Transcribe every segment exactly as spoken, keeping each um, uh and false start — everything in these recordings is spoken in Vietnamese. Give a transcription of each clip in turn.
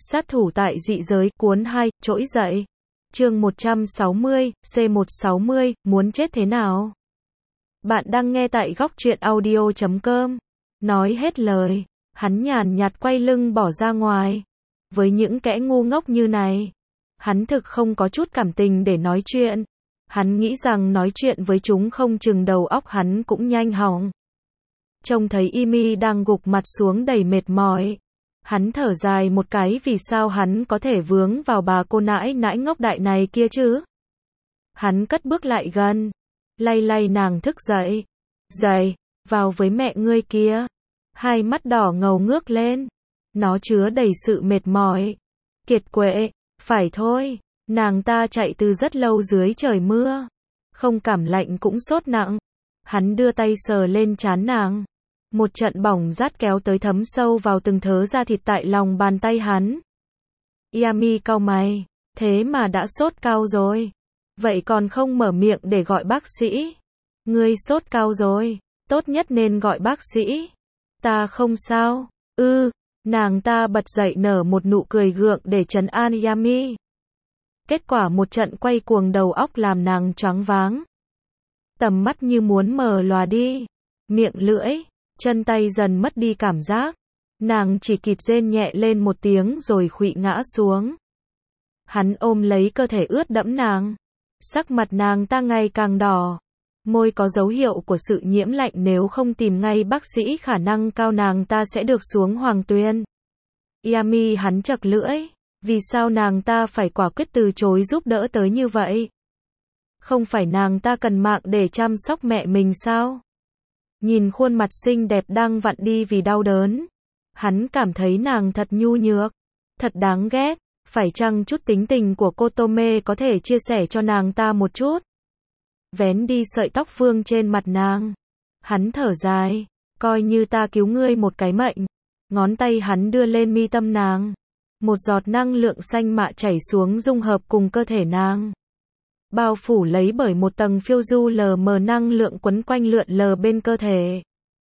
Sát thủ tại dị giới, cuốn hai, trỗi dậy. Chương một trăm sáu mươi, C một trăm sáu mươi, muốn chết thế nào? Bạn đang nghe tại góc truyện audio chấm com. Nói hết lời, hắn nhàn nhạt quay lưng bỏ ra ngoài. Với những kẻ ngu ngốc như này, hắn thực không có chút cảm tình để nói chuyện. Hắn nghĩ rằng nói chuyện với chúng không chừng đầu óc hắn cũng nhanh hỏng. Trông thấy Imi đang gục mặt xuống đầy mệt mỏi. Hắn thở dài một cái, vì sao hắn có thể vướng vào bà cô nãi nãi ngốc đại này kia chứ? Hắn cất bước lại gần, lay lay nàng thức dậy. Dậy, vào với mẹ ngươi kia. Hai mắt đỏ ngầu ngước lên. Nó chứa đầy sự mệt mỏi. Kiệt quệ, phải thôi, nàng ta chạy từ rất lâu dưới trời mưa. Không cảm lạnh cũng sốt nặng. Hắn đưa tay sờ lên trán nàng. Một trận bỏng rát kéo tới thấm sâu vào từng thớ da thịt tại lòng bàn tay hắn. Yami cau mày, thế mà đã sốt cao rồi. Vậy còn không mở miệng để gọi bác sĩ? Ngươi sốt cao rồi, tốt nhất nên gọi bác sĩ. Ta không sao. Ư, ừ, nàng ta bật dậy nở một nụ cười gượng để trấn an Yami. Kết quả một trận quay cuồng đầu óc làm nàng choáng váng. Tầm mắt như muốn mờ lòa đi. Miệng lưỡi, chân tay dần mất đi cảm giác. Nàng chỉ kịp rên nhẹ lên một tiếng rồi khuỵu ngã xuống. Hắn ôm lấy cơ thể ướt đẫm nàng. Sắc mặt nàng ta ngày càng đỏ. Môi có dấu hiệu của sự nhiễm lạnh, nếu không tìm ngay bác sĩ khả năng cao nàng ta sẽ được xuống hoàng tuyền. Yami hắn chật lưỡi. Vì sao nàng ta phải quả quyết từ chối giúp đỡ tới như vậy? Không phải nàng ta cần mạng để chăm sóc mẹ mình sao? Nhìn khuôn mặt xinh đẹp đang vặn đi vì đau đớn. Hắn cảm thấy nàng thật nhu nhược. Thật đáng ghét. Phải chăng chút tính tình của cô Tome có thể chia sẻ cho nàng ta một chút? Vén đi sợi tóc vương trên mặt nàng. Hắn thở dài. Coi như ta cứu ngươi một cái mệnh. Ngón tay hắn đưa lên mi tâm nàng. Một giọt năng lượng xanh mạ chảy xuống dung hợp cùng cơ thể nàng. Bao phủ lấy bởi một tầng phiêu du lờ mờ, năng lượng quấn quanh lượn lờ bên cơ thể.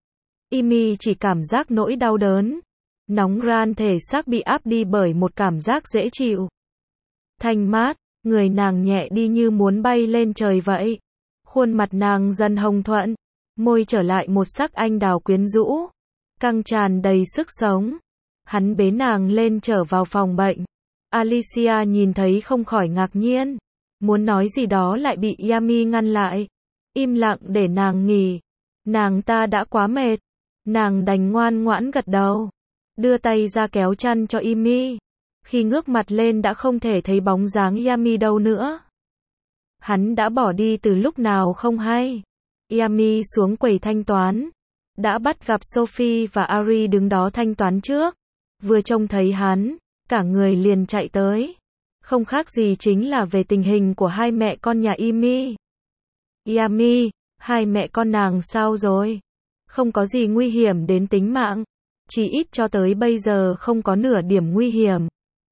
Imi chỉ cảm giác nỗi đau đớn. Nóng ran thể xác bị áp đi bởi một cảm giác dễ chịu. Thanh mát, người nàng nhẹ đi như muốn bay lên trời vậy. Khuôn mặt nàng dần hồng thuận. Môi trở lại một sắc anh đào quyến rũ. Căng tràn đầy sức sống. Hắn bế nàng lên trở vào phòng bệnh. Alicia nhìn thấy không khỏi ngạc nhiên. Muốn nói gì đó lại bị Yami ngăn lại. Im lặng để nàng nghỉ. Nàng ta đã quá mệt. Nàng đành ngoan ngoãn gật đầu. Đưa tay ra kéo chăn cho Imi. Khi ngước mặt lên đã không thể thấy bóng dáng Yami đâu nữa. Hắn đã bỏ đi từ lúc nào không hay. Yami xuống quầy thanh toán. Đã bắt gặp Sophie và Ari đứng đó thanh toán trước. Vừa trông thấy hắn, cả người liền chạy tới. Không khác gì chính là về tình hình của hai mẹ con nhà Imi. Yami, hai mẹ con nàng sao rồi? Không có gì nguy hiểm đến tính mạng. Chỉ ít cho tới bây giờ không có nửa điểm nguy hiểm.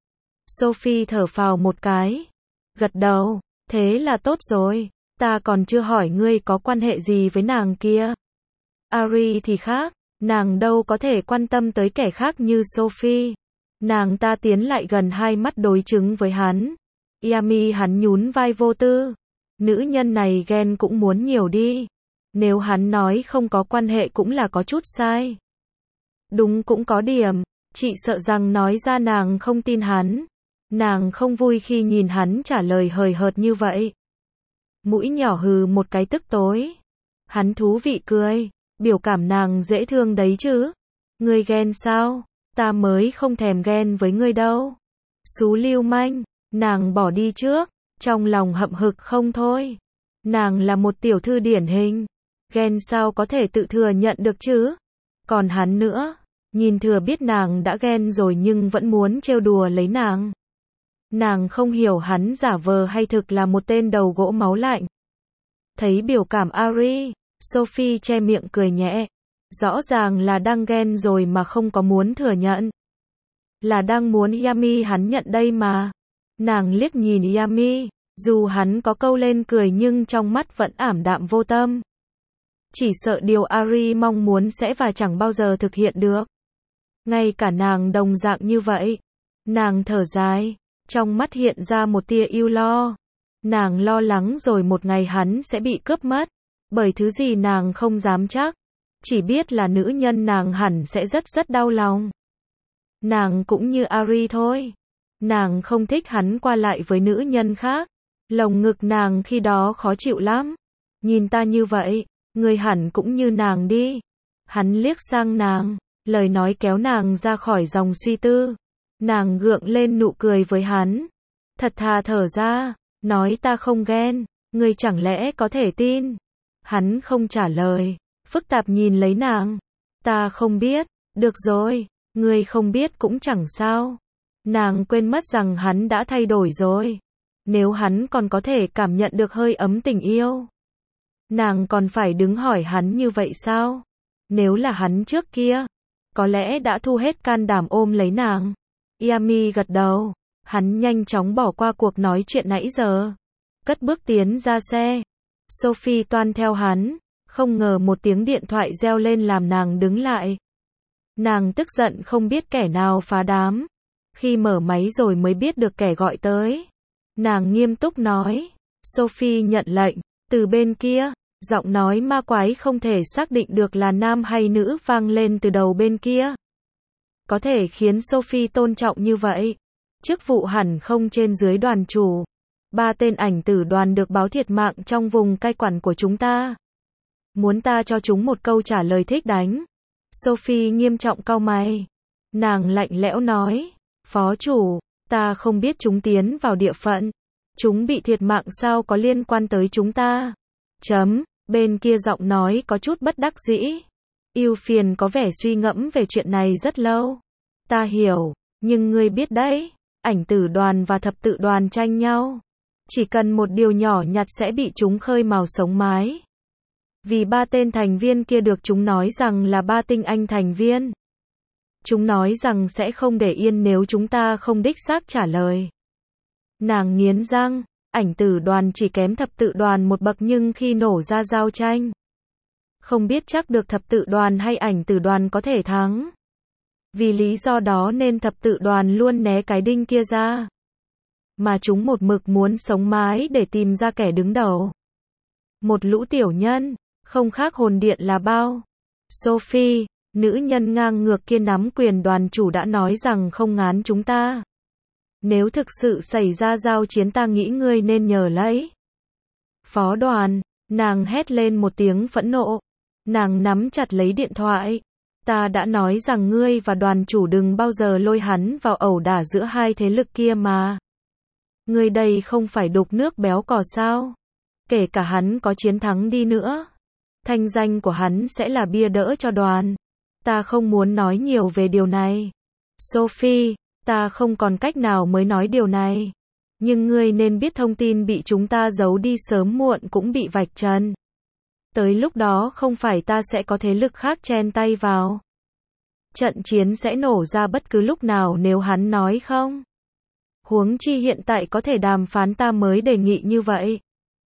Sophie thở phào một cái. Gật đầu, thế là tốt rồi. Ta còn chưa hỏi ngươi có quan hệ gì với nàng kia. Ari thì khác, nàng đâu có thể quan tâm tới kẻ khác như Sophie. Nàng ta tiến lại gần, hai mắt đối chứng với hắn. Yami hắn nhún vai vô tư. Nữ nhân này ghen cũng muốn nhiều đi. Nếu hắn nói không có quan hệ cũng là có chút sai. Đúng, cũng có điểm. Chị sợ rằng nói ra nàng không tin hắn. Nàng không vui khi nhìn hắn trả lời hời hợt như vậy. Mũi nhỏ hừ một cái tức tối. Hắn thú vị cười. Biểu cảm nàng dễ thương đấy chứ. Ngươi ghen sao? Ta mới không thèm ghen với ngươi đâu. Xú lưu manh. Nàng bỏ đi trước. Trong lòng hậm hực không thôi. Nàng là một tiểu thư điển hình. Ghen sao có thể tự thừa nhận được chứ? Còn hắn nữa. Nhìn thừa biết nàng đã ghen rồi nhưng vẫn muốn trêu đùa lấy nàng. Nàng không hiểu hắn giả vờ hay thực là một tên đầu gỗ máu lạnh. Thấy biểu cảm Ari, Sophie che miệng cười nhẹ. Rõ ràng là đang ghen rồi mà không có muốn thừa nhận. Là đang muốn Yami hắn nhận đây mà. Nàng liếc nhìn Yami, dù hắn có câu lên cười nhưng trong mắt vẫn ảm đạm vô tâm. Chỉ sợ điều Ari mong muốn sẽ và chẳng bao giờ thực hiện được. Ngay cả nàng đồng dạng như vậy. Nàng thở dài, trong mắt hiện ra một tia ưu lo. Nàng lo lắng rồi một ngày hắn sẽ bị cướp mất. Bởi thứ gì nàng không dám chắc. Chỉ biết là nữ nhân nàng hẳn sẽ rất rất đau lòng. Nàng cũng như Ari thôi. Nàng không thích hắn qua lại với nữ nhân khác. Lồng ngực nàng khi đó khó chịu lắm. Nhìn ta như vậy, người hẳn cũng như nàng đi. Hắn liếc sang nàng, lời nói kéo nàng ra khỏi dòng suy tư. Nàng gượng lên nụ cười với hắn. Thật thà thở ra, nói ta không ghen, ngươi chẳng lẽ có thể tin. Hắn không trả lời, phức tạp nhìn lấy nàng. Ta không biết, được rồi, ngươi không biết cũng chẳng sao. Nàng quên mất rằng hắn đã thay đổi rồi. Nếu hắn còn có thể cảm nhận được hơi ấm tình yêu, nàng còn phải đứng hỏi hắn như vậy sao? Nếu là hắn trước kia, có lẽ đã thu hết can đảm ôm lấy nàng. Yami gật đầu, hắn nhanh chóng bỏ qua cuộc nói chuyện nãy giờ. Cất bước tiến ra xe. Sophie toan theo hắn, không ngờ một tiếng điện thoại reo lên làm nàng đứng lại. Nàng tức giận không biết kẻ nào phá đám. Khi mở máy rồi mới biết được kẻ gọi tới. Nàng nghiêm túc nói. Sophie nhận lệnh. Từ bên kia, giọng nói ma quái không thể xác định được là nam hay nữ vang lên từ đầu bên kia. Có thể khiến Sophie tôn trọng như vậy. Chức vụ hẳn không trên dưới đoàn chủ. Ba tên ảnh tử đoàn được báo thiệt mạng trong vùng cai quản của chúng ta. Muốn ta cho chúng một câu trả lời thích đánh. Sophie nghiêm trọng cau mày. Nàng lạnh lẽo nói. Phó chủ, ta không biết chúng tiến vào địa phận. Chúng bị thiệt mạng sao có liên quan tới chúng ta? Chấm, bên kia giọng nói có chút bất đắc dĩ. Ưu Phiền có vẻ suy ngẫm về chuyện này rất lâu. Ta hiểu, nhưng ngươi biết đấy, ảnh tử đoàn và thập tự đoàn tranh nhau. Chỉ cần một điều nhỏ nhặt sẽ bị chúng khơi mào sống mái. Vì ba tên thành viên kia được chúng nói rằng là ba tinh anh thành viên. Chúng nói rằng sẽ không để yên nếu chúng ta không đích xác trả lời. Nàng nghiến răng, ảnh tử đoàn chỉ kém thập tự đoàn một bậc nhưng khi nổ ra giao tranh. Không biết chắc được thập tự đoàn hay ảnh tử đoàn có thể thắng. Vì lý do đó nên thập tự đoàn luôn né cái đinh kia ra. Mà chúng một mực muốn sống mái để tìm ra kẻ đứng đầu. Một lũ tiểu nhân, không khác hồn điện là bao. Sophie, nữ nhân ngang ngược kia nắm quyền đoàn chủ đã nói rằng không ngán chúng ta. Nếu thực sự xảy ra giao chiến ta nghĩ ngươi nên nhờ lấy. Phó đoàn, nàng hét lên một tiếng phẫn nộ. Nàng nắm chặt lấy điện thoại. Ta đã nói rằng ngươi và đoàn chủ đừng bao giờ lôi hắn vào ẩu đả giữa hai thế lực kia mà. Ngươi đây không phải đục nước béo cò sao? Kể cả hắn có chiến thắng đi nữa, thanh danh của hắn sẽ là bia đỡ cho đoàn. Ta không muốn nói nhiều về điều này. Sophie, ta không còn cách nào mới nói điều này. Nhưng ngươi nên biết thông tin bị chúng ta giấu đi sớm muộn cũng bị vạch trần. Tới lúc đó không phải ta sẽ có thế lực khác chen tay vào. Trận chiến sẽ nổ ra bất cứ lúc nào nếu hắn nói không. Huống chi hiện tại có thể đàm phán ta mới đề nghị như vậy.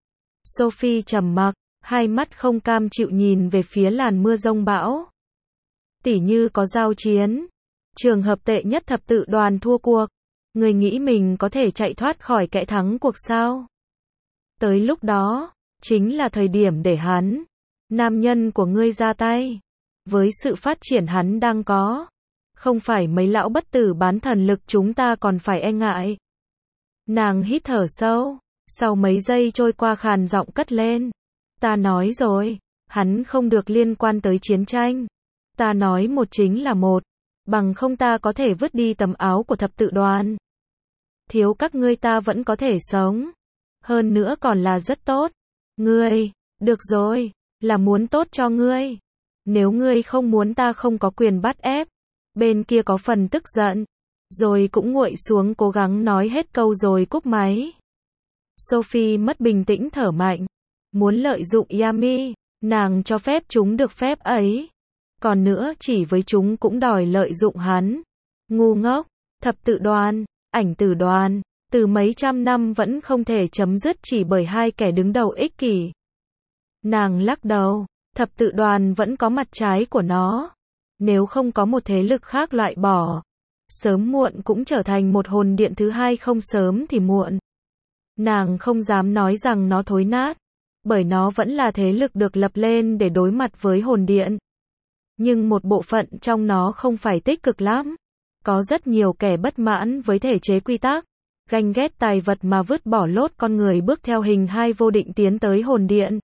Sophie trầm mặc, hai mắt không cam chịu nhìn về phía làn mưa giông bão. Tỉ như có giao chiến. Trường hợp tệ nhất thập tự đoàn thua cuộc. Người nghĩ mình có thể chạy thoát khỏi kẻ thắng cuộc sao? Tới lúc đó, chính là thời điểm để hắn, nam nhân của ngươi ra tay. Với sự phát triển hắn đang có, không phải mấy lão bất tử bán thần lực chúng ta còn phải e ngại. Nàng hít thở sâu, sau mấy giây trôi qua khàn giọng cất lên. Ta nói rồi, hắn không được liên quan tới chiến tranh. Ta nói một chính là một, bằng không ta có thể vứt đi tấm áo của thập tự đoàn. Thiếu các ngươi ta vẫn có thể sống. Hơn nữa còn là rất tốt. Ngươi, được rồi, là muốn tốt cho ngươi. Nếu ngươi không muốn ta không có quyền bắt ép. Bên kia có phần tức giận. Rồi cũng nguội xuống cố gắng nói hết câu rồi cúp máy. Sophie mất bình tĩnh thở mạnh. Muốn lợi dụng Yami, nàng cho phép chúng được phép ấy. Còn nữa chỉ với chúng cũng đòi lợi dụng hắn. Ngu ngốc, thập tự đoàn, ảnh tử đoàn, từ mấy trăm năm vẫn không thể chấm dứt chỉ bởi hai kẻ đứng đầu ích kỷ. Nàng lắc đầu, thập tự đoàn vẫn có mặt trái của nó. Nếu không có một thế lực khác loại bỏ, sớm muộn cũng trở thành một hồn điện thứ hai, không sớm thì muộn. Nàng không dám nói rằng nó thối nát, bởi nó vẫn là thế lực được lập lên để đối mặt với hồn điện. Nhưng một bộ phận trong nó không phải tích cực lắm. Có rất nhiều kẻ bất mãn với thể chế quy tắc, ganh ghét tài vật mà vứt bỏ lốt con người bước theo hình hai vô định tiến tới hồn điện.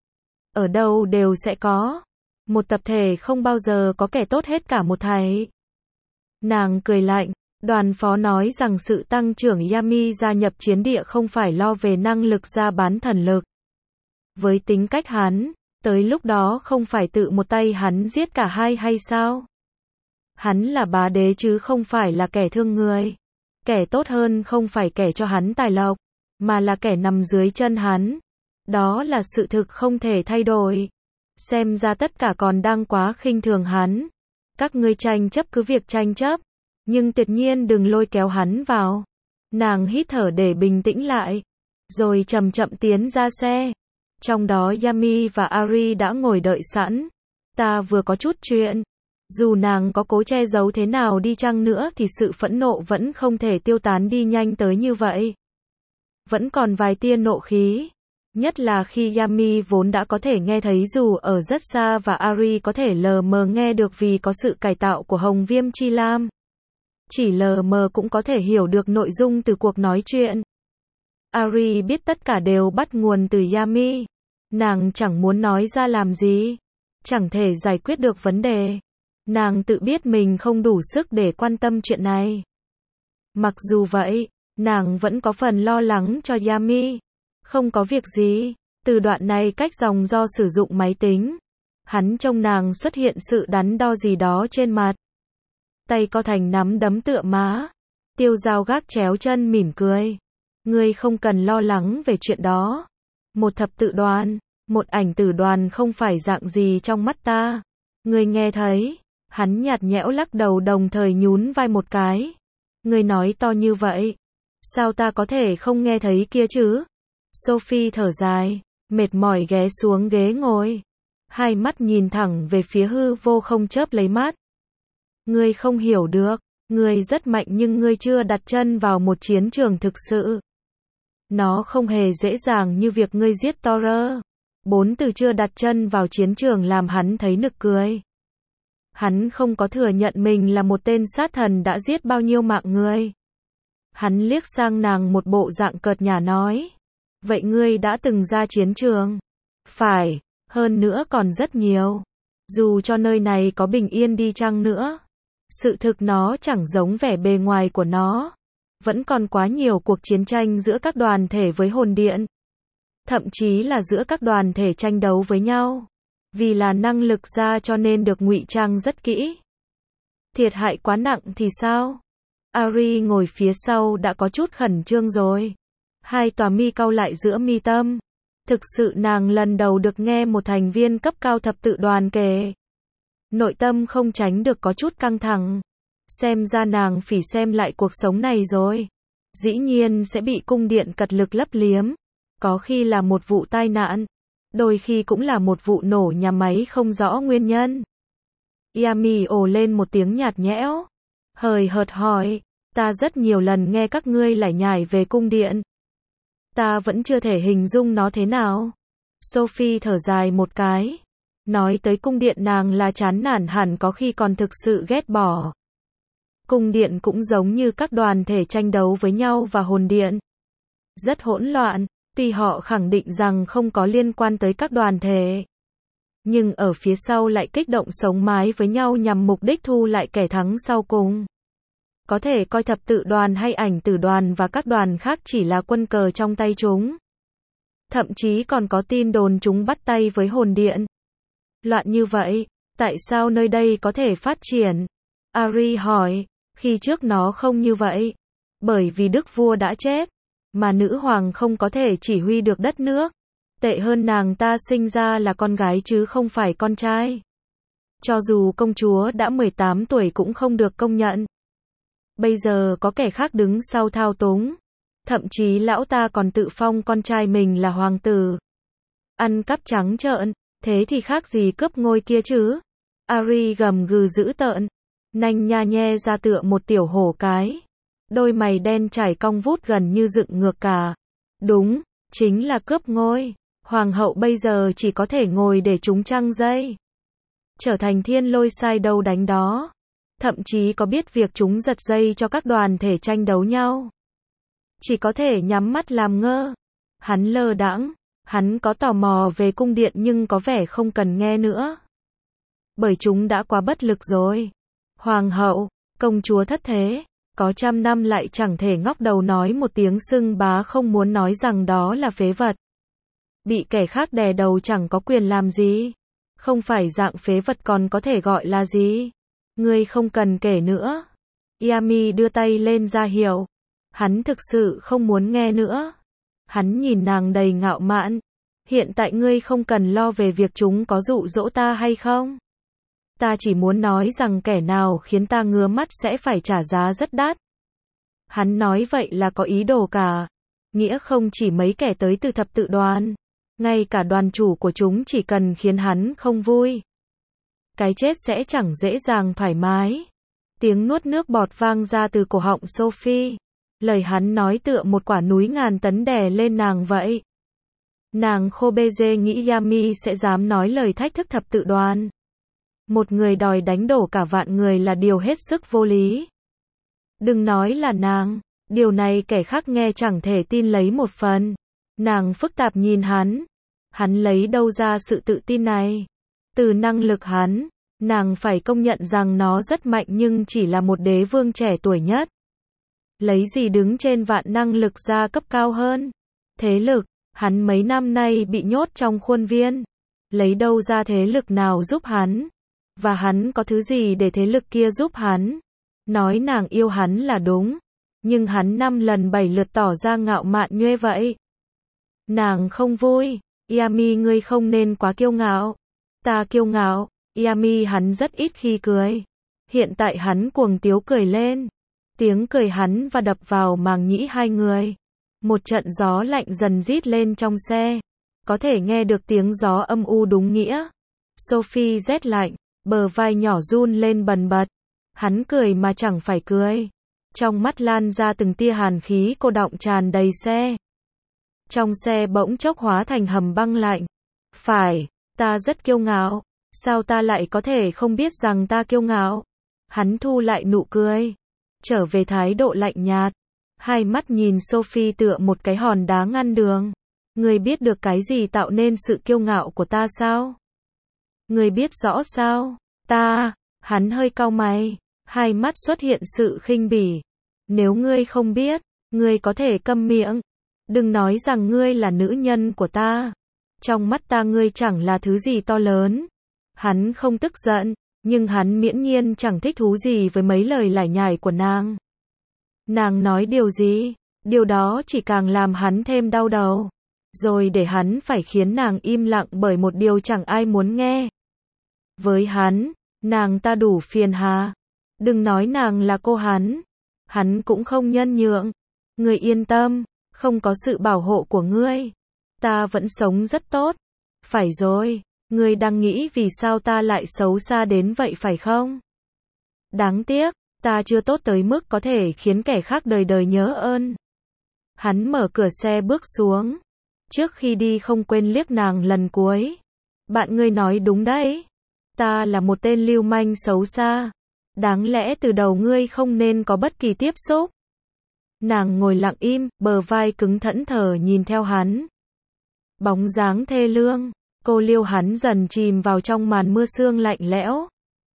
Ở đâu đều sẽ có. Một tập thể không bao giờ có kẻ tốt hết cả một thảy. Nàng cười lạnh, đoàn phó nói rằng sự tăng trưởng Yami gia nhập chiến địa không phải lo về năng lực ra bán thần lực. Với tính cách hắn, tới lúc đó không phải tự một tay hắn giết cả hai hay sao? Hắn là bá đế chứ không phải là kẻ thương người. Kẻ tốt hơn không phải kẻ cho hắn tài lộc, mà là kẻ nằm dưới chân hắn. Đó là sự thực không thể thay đổi. Xem ra tất cả còn đang quá khinh thường hắn. Các ngươi tranh chấp cứ việc tranh chấp, nhưng tuyệt nhiên đừng lôi kéo hắn vào. Nàng hít thở để bình tĩnh lại, rồi chậm chậm tiến ra xe. Trong đó Yami và Ari đã ngồi đợi sẵn. Ta vừa có chút chuyện. Dù nàng có cố che giấu thế nào đi chăng nữa thì sự phẫn nộ vẫn không thể tiêu tán đi nhanh tới như vậy. Vẫn còn vài tia nộ khí. Nhất là khi Yami vốn đã có thể nghe thấy dù ở rất xa và Ari có thể lờ mờ nghe được vì có sự cải tạo của Hồng Viêm Chi Lam. Chỉ lờ mờ cũng có thể hiểu được nội dung từ cuộc nói chuyện. Ari biết tất cả đều bắt nguồn từ Yami. Nàng chẳng muốn nói ra làm gì. Chẳng thể giải quyết được vấn đề. Nàng tự biết mình không đủ sức để quan tâm chuyện này. Mặc dù vậy, nàng vẫn có phần lo lắng cho Yami. Không có việc gì. Từ đoạn này cách dòng do sử dụng máy tính. Hắn trông nàng xuất hiện sự đắn đo gì đó trên mặt. Tay co thành nắm đấm tựa má. Tiêu Giao gác chéo chân mỉm cười. Ngươi không cần lo lắng về chuyện đó. Một thập tự đoàn, một ảnh tử đoàn không phải dạng gì trong mắt ta. Ngươi nghe thấy? Hắn nhạt nhẽo lắc đầu đồng thời nhún vai một cái. Ngươi nói to như vậy. Sao ta có thể không nghe thấy kia chứ? Sophie thở dài, mệt mỏi ghé xuống ghế ngồi. Hai mắt nhìn thẳng về phía hư vô không chớp lấy mắt. Ngươi không hiểu được. Ngươi rất mạnh nhưng ngươi chưa đặt chân vào một chiến trường thực sự. Nó không hề dễ dàng như việc ngươi giết Thor. Bốn từ chưa đặt chân vào chiến trường làm hắn thấy nực cười. Hắn không có thừa nhận mình là một tên sát thần đã giết bao nhiêu mạng người. Hắn liếc sang nàng một bộ dạng cợt nhả nói. Vậy ngươi đã từng ra chiến trường? Phải, hơn nữa còn rất nhiều. Dù cho nơi này có bình yên đi chăng nữa. Sự thực nó chẳng giống vẻ bề ngoài của nó. Vẫn còn quá nhiều cuộc chiến tranh giữa các đoàn thể với hồn điện. Thậm chí là giữa các đoàn thể tranh đấu với nhau. Vì là năng lực ra cho nên được ngụy trang rất kỹ. Thiệt hại quá nặng thì sao? Ari ngồi phía sau đã có chút khẩn trương rồi. Hai tòa mi cau lại giữa mi tâm. Thực sự nàng lần đầu được nghe một thành viên cấp cao thập tự đoàn kể. Nội tâm không tránh được có chút căng thẳng. Xem ra nàng phỉ xem lại cuộc sống này rồi. Dĩ nhiên sẽ bị cung điện cật lực lấp liếm. Có khi là một vụ tai nạn. Đôi khi cũng là một vụ nổ nhà máy không rõ nguyên nhân. Yami ồ lên một tiếng nhạt nhẽo. Hời hợt hỏi. Ta rất nhiều lần nghe các ngươi lải nhải về cung điện. Ta vẫn chưa thể hình dung nó thế nào. Sophie thở dài một cái. Nói tới cung điện nàng là chán nản hẳn có khi còn thực sự ghét bỏ. Cung điện cũng giống như các đoàn thể tranh đấu với nhau và hồn điện. Rất hỗn loạn, tuy họ khẳng định rằng không có liên quan tới các đoàn thể. Nhưng ở phía sau lại kích động sống mái với nhau nhằm mục đích thu lại kẻ thắng sau cùng. Có thể coi thập tự đoàn hay ảnh tử đoàn và các đoàn khác chỉ là quân cờ trong tay chúng. Thậm chí còn có tin đồn chúng bắt tay với hồn điện. Loạn như vậy, tại sao nơi đây có thể phát triển? Ari hỏi, khi trước nó không như vậy. Bởi vì đức vua đã chết, mà nữ hoàng không có thể chỉ huy được đất nước. Tệ hơn nàng ta sinh ra là con gái chứ không phải con trai. Cho dù công chúa đã mười tám tuổi cũng không được công nhận. Bây giờ có kẻ khác đứng sau thao túng. Thậm chí lão ta còn tự phong con trai mình là hoàng tử. Ăn cắp trắng trợn, thế thì khác gì cướp ngôi kia chứ? Ari gầm gừ dữ tợn. Nanh nha nhe ra tựa một tiểu hổ cái. Đôi mày đen trải cong vút gần như dựng ngược cả. Đúng, chính là cướp ngôi. Hoàng hậu bây giờ chỉ có thể ngồi để chúng trăng dây. Trở thành thiên lôi sai đâu đánh đó. Thậm chí có biết việc chúng giật dây cho các đoàn thể tranh đấu nhau. Chỉ có thể nhắm mắt làm ngơ. Hắn lơ đãng, hắn có tò mò về cung điện nhưng có vẻ không cần nghe nữa. Bởi chúng đã quá bất lực rồi. Hoàng hậu, công chúa thất thế, có trăm năm lại chẳng thể ngóc đầu nói một tiếng xưng bá, không muốn nói rằng đó là phế vật. Bị kẻ khác đè đầu chẳng có quyền làm gì. Không phải dạng phế vật còn có thể gọi là gì. Ngươi không cần kể nữa. Yami đưa tay lên ra hiệu. Hắn thực sự không muốn nghe nữa. Hắn nhìn nàng đầy ngạo mạn. Hiện tại ngươi không cần lo về việc chúng có dụ dỗ ta hay không. Ta chỉ muốn nói rằng kẻ nào khiến ta ngứa mắt sẽ phải trả giá rất đắt. Hắn nói vậy là có ý đồ cả. Nghĩa không chỉ mấy kẻ tới từ thập tự đoàn. Ngay cả đoàn chủ của chúng chỉ cần khiến hắn không vui. Cái chết sẽ chẳng dễ dàng thoải mái. Tiếng nuốt nước bọt vang ra từ cổ họng Sophie. Lời hắn nói tựa một quả núi ngàn tấn đè lên nàng vậy. Nàng khô bê dê nghĩ Yami sẽ dám nói lời thách thức thập tự đoàn. Một người đòi đánh đổ cả vạn người là điều hết sức vô lý. Đừng nói là nàng, điều này kẻ khác nghe chẳng thể tin lấy một phần. Nàng phức tạp nhìn hắn. Hắn lấy đâu ra sự tự tin này? Từ năng lực hắn, nàng phải công nhận rằng nó rất mạnh nhưng chỉ là một đế vương trẻ tuổi nhất. Lấy gì đứng trên vạn năng lực gia cấp cao hơn? Thế lực, hắn mấy năm nay bị nhốt trong khuôn viên. Lấy đâu ra thế lực nào giúp hắn? Và hắn có thứ gì để thế lực kia giúp hắn? Nói nàng yêu hắn là đúng. Nhưng hắn năm lần bảy lượt tỏ ra ngạo mạn nhuê vậy. Nàng không vui. Yami, ngươi không nên quá kiêu ngạo. Ta kiêu ngạo. Yami, hắn rất ít khi cười. Hiện tại hắn cuồng tiếu cười lên. Tiếng cười hắn và đập vào màng nhĩ hai người. Một trận gió lạnh dần rít lên trong xe. Có thể nghe được tiếng gió âm u đúng nghĩa. Sophie rét lạnh, bờ vai nhỏ run lên bần bật. Hắn cười mà chẳng phải cười. Trong mắt lan ra từng tia hàn khí cô đọng tràn đầy xe. Trong xe bỗng chốc hóa thành hầm băng lạnh. Phải, ta rất kiêu ngạo. Sao ta lại có thể không biết rằng ta kiêu ngạo? Hắn thu lại nụ cười. Trở về thái độ lạnh nhạt. Hai mắt nhìn Sophie tựa một cái hòn đá ngăn đường. Ngươi biết được cái gì tạo nên sự kiêu ngạo của ta sao? Ngươi biết rõ sao? Ta, hắn hơi cau mày. Hai mắt xuất hiện sự khinh bỉ. Nếu ngươi không biết, ngươi có thể câm miệng. Đừng nói rằng ngươi là nữ nhân của ta. Trong mắt ta ngươi chẳng là thứ gì to lớn. Hắn không tức giận, nhưng hắn miễn nhiên chẳng thích thú gì với mấy lời lải nhải của nàng. Nàng nói điều gì, điều đó chỉ càng làm hắn thêm đau đầu. Rồi để hắn phải khiến nàng im lặng bởi một điều chẳng ai muốn nghe. Với hắn, nàng ta đủ phiền hà. Đừng nói nàng là cô hắn. Hắn cũng không nhân nhượng. Ngươi yên tâm, không có sự bảo hộ của ngươi. Ta vẫn sống rất tốt. Phải rồi, ngươi đang nghĩ vì sao ta lại xấu xa đến vậy phải không? Đáng tiếc, ta chưa tốt tới mức có thể khiến kẻ khác đời đời nhớ ơn. Hắn mở cửa xe bước xuống. Trước khi đi không quên liếc nàng lần cuối. Bạn ngươi nói đúng đấy. Ta là một tên lưu manh xấu xa. Đáng lẽ từ đầu ngươi không nên có bất kỳ tiếp xúc. Nàng ngồi lặng im, bờ vai cứng thẫn thờ nhìn theo hắn. Bóng dáng thê lương, cô liêu hắn dần chìm vào trong màn mưa sương lạnh lẽo.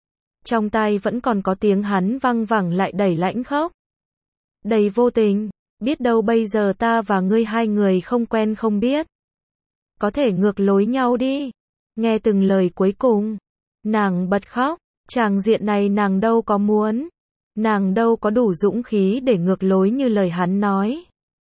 Trong tai vẫn còn có tiếng hắn văng vẳng lại đầy lãnh khốc. Đầy vô tình, biết đâu bây giờ ta và ngươi hai người không quen không biết. Có thể ngược lối nhau đi. Nghe từng lời cuối cùng, nàng bật khóc. Tràng diện này nàng đâu có muốn. Nàng đâu có đủ dũng khí để ngược lối như lời hắn nói.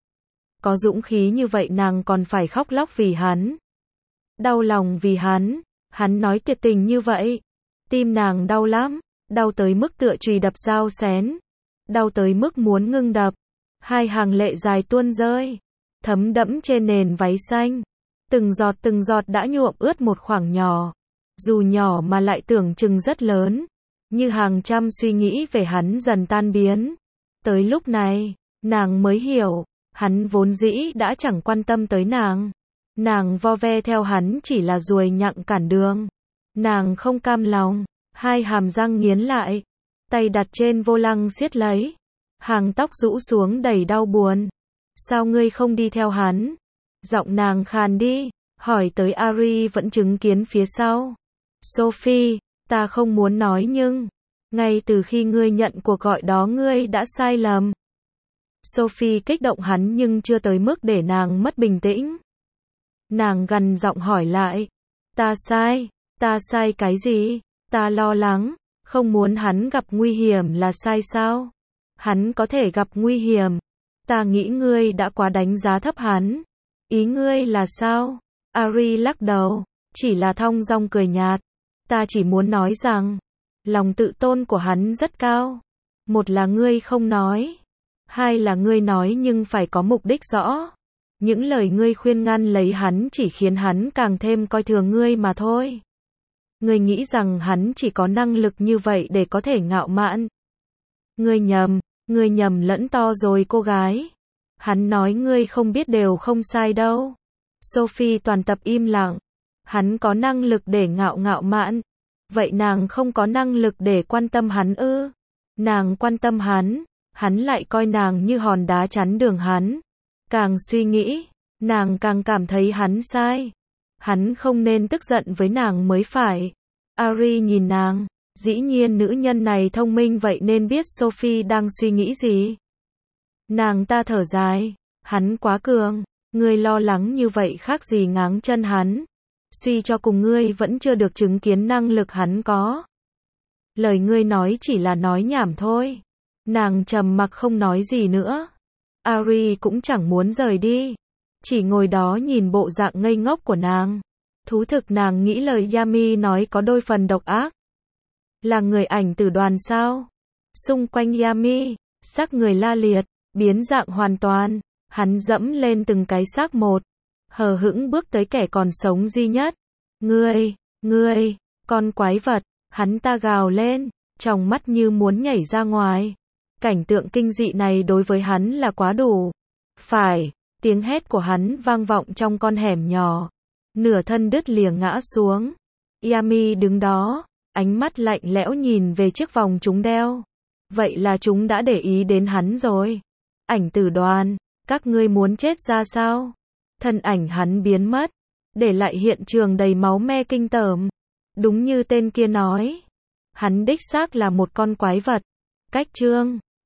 Có dũng khí như vậy nàng còn phải khóc lóc vì hắn. Đau lòng vì hắn. Hắn nói tuyệt tình như vậy. Tim nàng đau lắm. Đau tới mức tựa chùy đập dao xén. Đau tới mức muốn ngưng đập. Hai hàng lệ dài tuôn rơi. Thấm đẫm trên nền váy xanh. Từng giọt từng giọt đã nhuộm ướt một khoảng nhỏ. Dù nhỏ mà lại tưởng chừng rất lớn. như hàng trăm suy nghĩ về hắn dần tan biến. Tới lúc này, nàng mới hiểu, hắn vốn dĩ đã chẳng quan tâm tới nàng. Nàng vo ve theo hắn chỉ là ruồi nhặng cản đường. Nàng không cam lòng, hai hàm răng nghiến lại, tay đặt trên vô lăng siết lấy. Hàng tóc rũ xuống đầy đau buồn. Sao ngươi không đi theo hắn? Giọng nàng khàn đi, hỏi tới Ari vẫn chứng kiến phía sau. Sophie, ta không muốn nói nhưng, ngay từ khi ngươi nhận cuộc gọi đó ngươi đã sai lầm. Sophie kích động hắn nhưng chưa tới mức để nàng mất bình tĩnh. Nàng gằn giọng hỏi lại, ta sai, ta sai cái gì? Ta lo lắng, không muốn hắn gặp nguy hiểm là sai sao? Hắn có thể gặp nguy hiểm. Ta nghĩ ngươi đã quá đánh giá thấp hắn. Ý ngươi là sao? Ari lắc đầu, chỉ là thong dong cười nhạt. Ta chỉ muốn nói rằng, lòng tự tôn của hắn rất cao. Một là ngươi không nói. Hai là ngươi nói nhưng phải có mục đích rõ. Những lời ngươi khuyên ngăn lấy hắn chỉ khiến hắn càng thêm coi thường ngươi mà thôi. Ngươi nghĩ rằng hắn chỉ có năng lực như vậy để có thể ngạo mạn. Ngươi nhầm, ngươi nhầm lẫn to rồi cô gái. Hắn nói ngươi không biết đều không sai đâu. Sophie toàn tập im lặng. Hắn có năng lực để ngạo ngạo mạn. Vậy nàng không có năng lực để quan tâm hắn ư? Nàng quan tâm hắn, hắn lại coi nàng như hòn đá chắn đường hắn. Càng suy nghĩ, nàng càng cảm thấy hắn sai. Hắn không nên tức giận với nàng mới phải. Ari nhìn nàng, dĩ nhiên nữ nhân này thông minh vậy nên biết Sophie đang suy nghĩ gì. Nàng ta thở dài, hắn quá cường, ngươi lo lắng như vậy khác gì ngáng chân hắn. Suy cho cùng ngươi vẫn chưa được chứng kiến năng lực hắn có. Lời ngươi nói chỉ là nói nhảm thôi. Nàng trầm mặc không nói gì nữa. Ari cũng chẳng muốn rời đi, chỉ ngồi đó nhìn bộ dạng ngây ngốc của nàng. Thú thực nàng nghĩ lời Yami nói có đôi phần độc ác. Là người ảnh tử đoàn sao? Xung quanh Yami, xác người la liệt, biến dạng hoàn toàn. Hắn dẫm lên từng cái xác một, hờ hững bước tới kẻ còn sống duy nhất. Ngươi, ngươi, con quái vật, hắn ta gào lên, trong mắt như muốn nhảy ra ngoài. Cảnh tượng kinh dị này đối với hắn là quá đủ. Phải, tiếng hét của hắn vang vọng trong con hẻm nhỏ. Nửa thân đứt lìa ngã xuống. Yami đứng đó, ánh mắt lạnh lẽo nhìn về chiếc vòng chúng đeo. Vậy là chúng đã để ý đến hắn rồi. Ảnh tử đoàn, các ngươi muốn chết ra sao? Thân ảnh hắn biến mất, để lại hiện trường đầy máu me kinh tởm. Đúng như tên kia nói, hắn đích xác là một con quái vật. Cách chương